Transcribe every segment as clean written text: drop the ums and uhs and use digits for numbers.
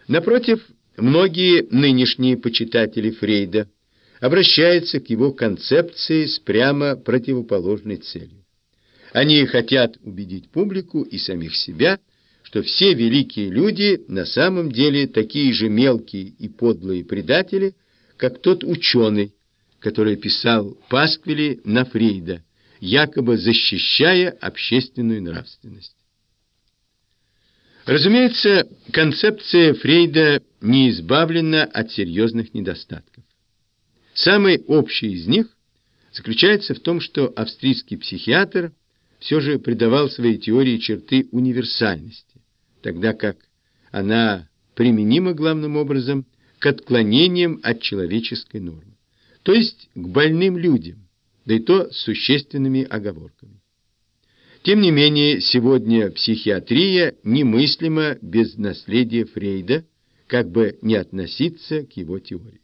Напротив, многие нынешние почитатели Фрейда обращаются к его концепции с прямо противоположной целью. Они хотят убедить публику и самих себя, что все великие люди на самом деле такие же мелкие и подлые предатели, как тот ученый, который писал пасквили на Фрейда, якобы защищая общественную нравственность. Разумеется, концепция Фрейда не избавлена от серьезных недостатков. Самый общий из них заключается в том, что австрийский психиатр все же придавал своей теории черты универсальности, тогда как она применима главным образом к отклонениям от человеческой нормы, то есть к больным людям, да и то с существенными оговорками. Тем не менее, сегодня психиатрия немыслима без наследия Фрейда, как бы не относиться к его теории.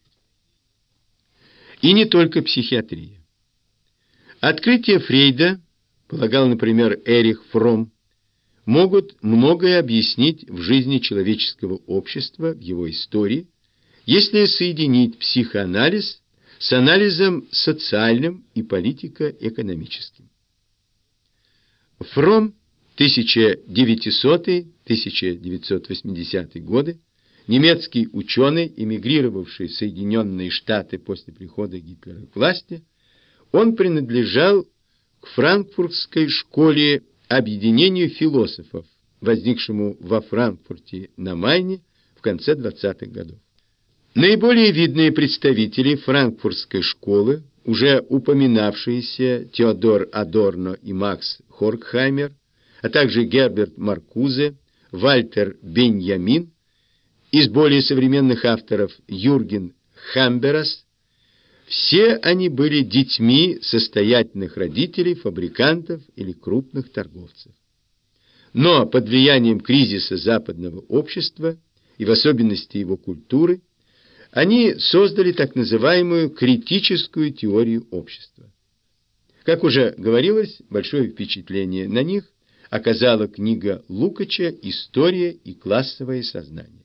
И не только психиатрия. Открытия Фрейда, полагал, например, Эрих Фромм, могут многое объяснить в жизни человеческого общества, в его истории, если соединить психоанализ с анализом социальным и политико-экономическим. Фромм 1900-1980 годы, немецкий ученый, эмигрировавший в Соединенные Штаты после прихода Гитлера к власти, он принадлежал к франкфуртской школе объединению философов, возникшему во Франкфурте на Майне в конце 20-х годов. Наиболее видные представители франкфуртской школы, уже упоминавшиеся Теодор Адорно и Макс Хоркхаймер, а также Герберт Маркузе, Вальтер Беньямин, из более современных авторов Юрген Хамберас, все они были детьми состоятельных родителей, фабрикантов или крупных торговцев. Но под влиянием кризиса западного общества и в особенности его культуры, они создали так называемую критическую теорию общества. Как уже говорилось, большое впечатление на них оказала книга Лукача «История и классовое сознание».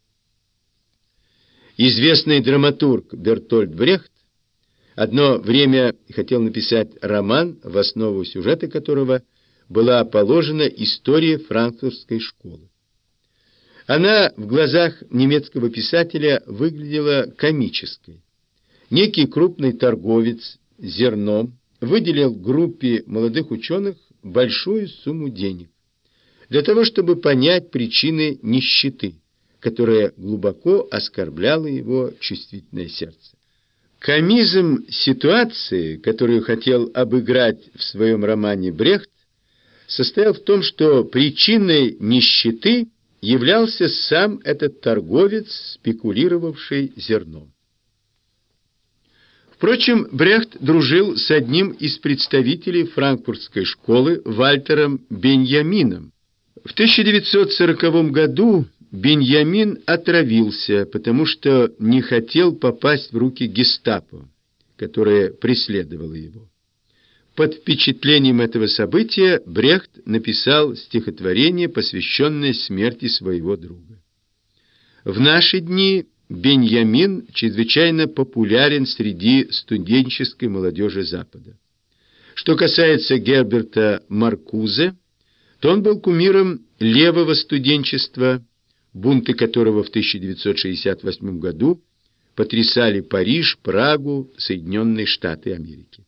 Известный драматург Бертольд Брехт одно время хотел написать роман, в основу сюжета которого была положена история франкфуртской школы. Она в глазах немецкого писателя выглядела комической. Некий крупный торговец зерном выделил группе молодых ученых большую сумму денег для того, чтобы понять причины нищеты, которая глубоко оскорбляла его чувствительное сердце. Комизм ситуации, которую хотел обыграть в своем романе Брехт, состоял в том, что причиной нищеты являлся сам этот торговец, спекулировавший зерном. Впрочем, Брехт дружил с одним из представителей франкфуртской школы Вальтером Беньямином. В 1940 году Беньямин отравился, потому что не хотел попасть в руки гестапо, которое преследовало его. Под впечатлением этого события Брехт написал стихотворение, посвященное смерти своего друга. В наши дни Беньямин чрезвычайно популярен среди студенческой молодежи Запада. Что касается Герберта Маркузе, то он был кумиром левого студенчества, бунты которого в 1968 году потрясали Париж, Прагу, Соединенные Штаты Америки.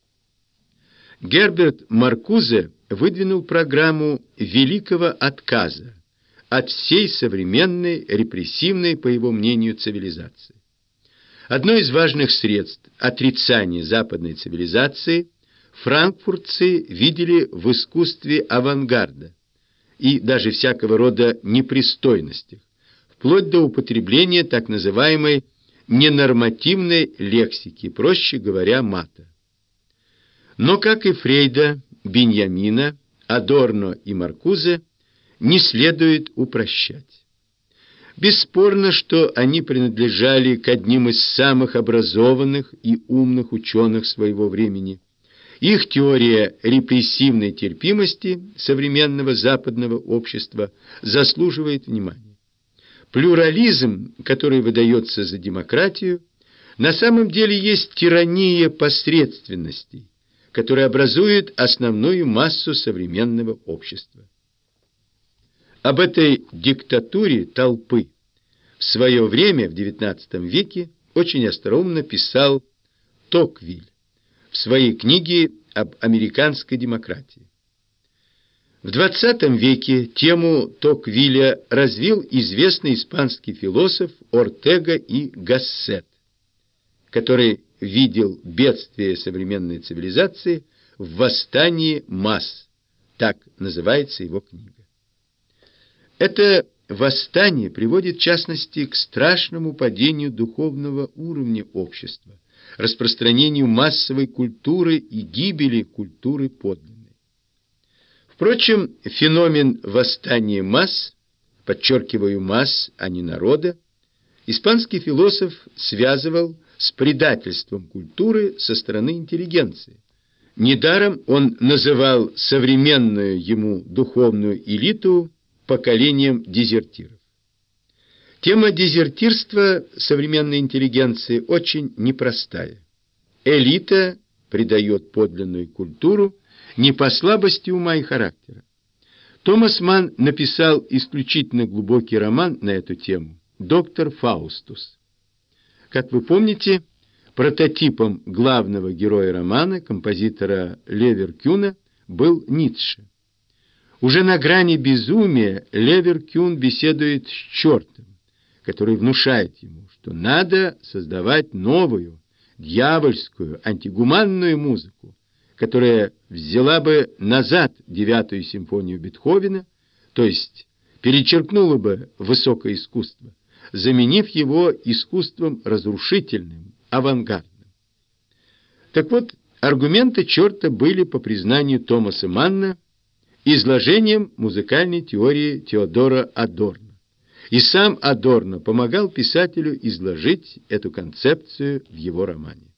Герберт Маркузе выдвинул программу великого отказа от всей современной репрессивной, по его мнению, цивилизации. Одно из важных средств отрицания западной цивилизации франкфуртцы видели в искусстве авангарда и даже всякого рода непристойностях, вплоть до употребления так называемой ненормативной лексики, проще говоря, мата. Но, как и Фрейда, Беньямина, Адорно и Маркузе, не следует упрощать. Бесспорно, что они принадлежали к одним из самых образованных и умных ученых своего времени. Их теория репрессивной терпимости современного западного общества заслуживает внимания. Плюрализм, который выдается за демократию, на самом деле есть тирания посредственностей, которая образует основную массу современного общества. Об этой диктатуре толпы в свое время, в XIX веке, очень остроумно писал Токвиль в своей книге об американской демократии. В XX веке тему Токвиля развил известный испанский философ Ортега и Гассет, который видел бедствие современной цивилизации в восстании масс, так называется его книга. Это восстание приводит в частности к страшному падению духовного уровня общества, распространению массовой культуры и гибели культуры подлинной. Впрочем, феномен восстания масс, подчеркиваю масс, а не народа, испанский философ связывал с предательством культуры со стороны интеллигенции. Недаром он называл современную ему духовную элиту поколением дезертиров. Тема дезертирства современной интеллигенции очень непростая. Элита предает подлинную культуру не по слабости ума и характера. Томас Манн написал исключительно глубокий роман на эту тему «Доктор Фаустус». Как вы помните, прототипом главного героя романа, композитора Леверкюна, был Ницше. Уже на грани безумия Леверкюн беседует с чертом, который внушает ему, что надо создавать новую, дьявольскую, антигуманную музыку, которая взяла бы назад 9-ю симфонию Бетховена, то есть перечеркнула бы высокое искусство, заменив его искусством разрушительным, авангардным. Так вот, аргументы черта были, по признанию Томаса Манна, изложением музыкальной теории Теодора Адорно. И сам Адорно помогал писателю изложить эту концепцию в его романе.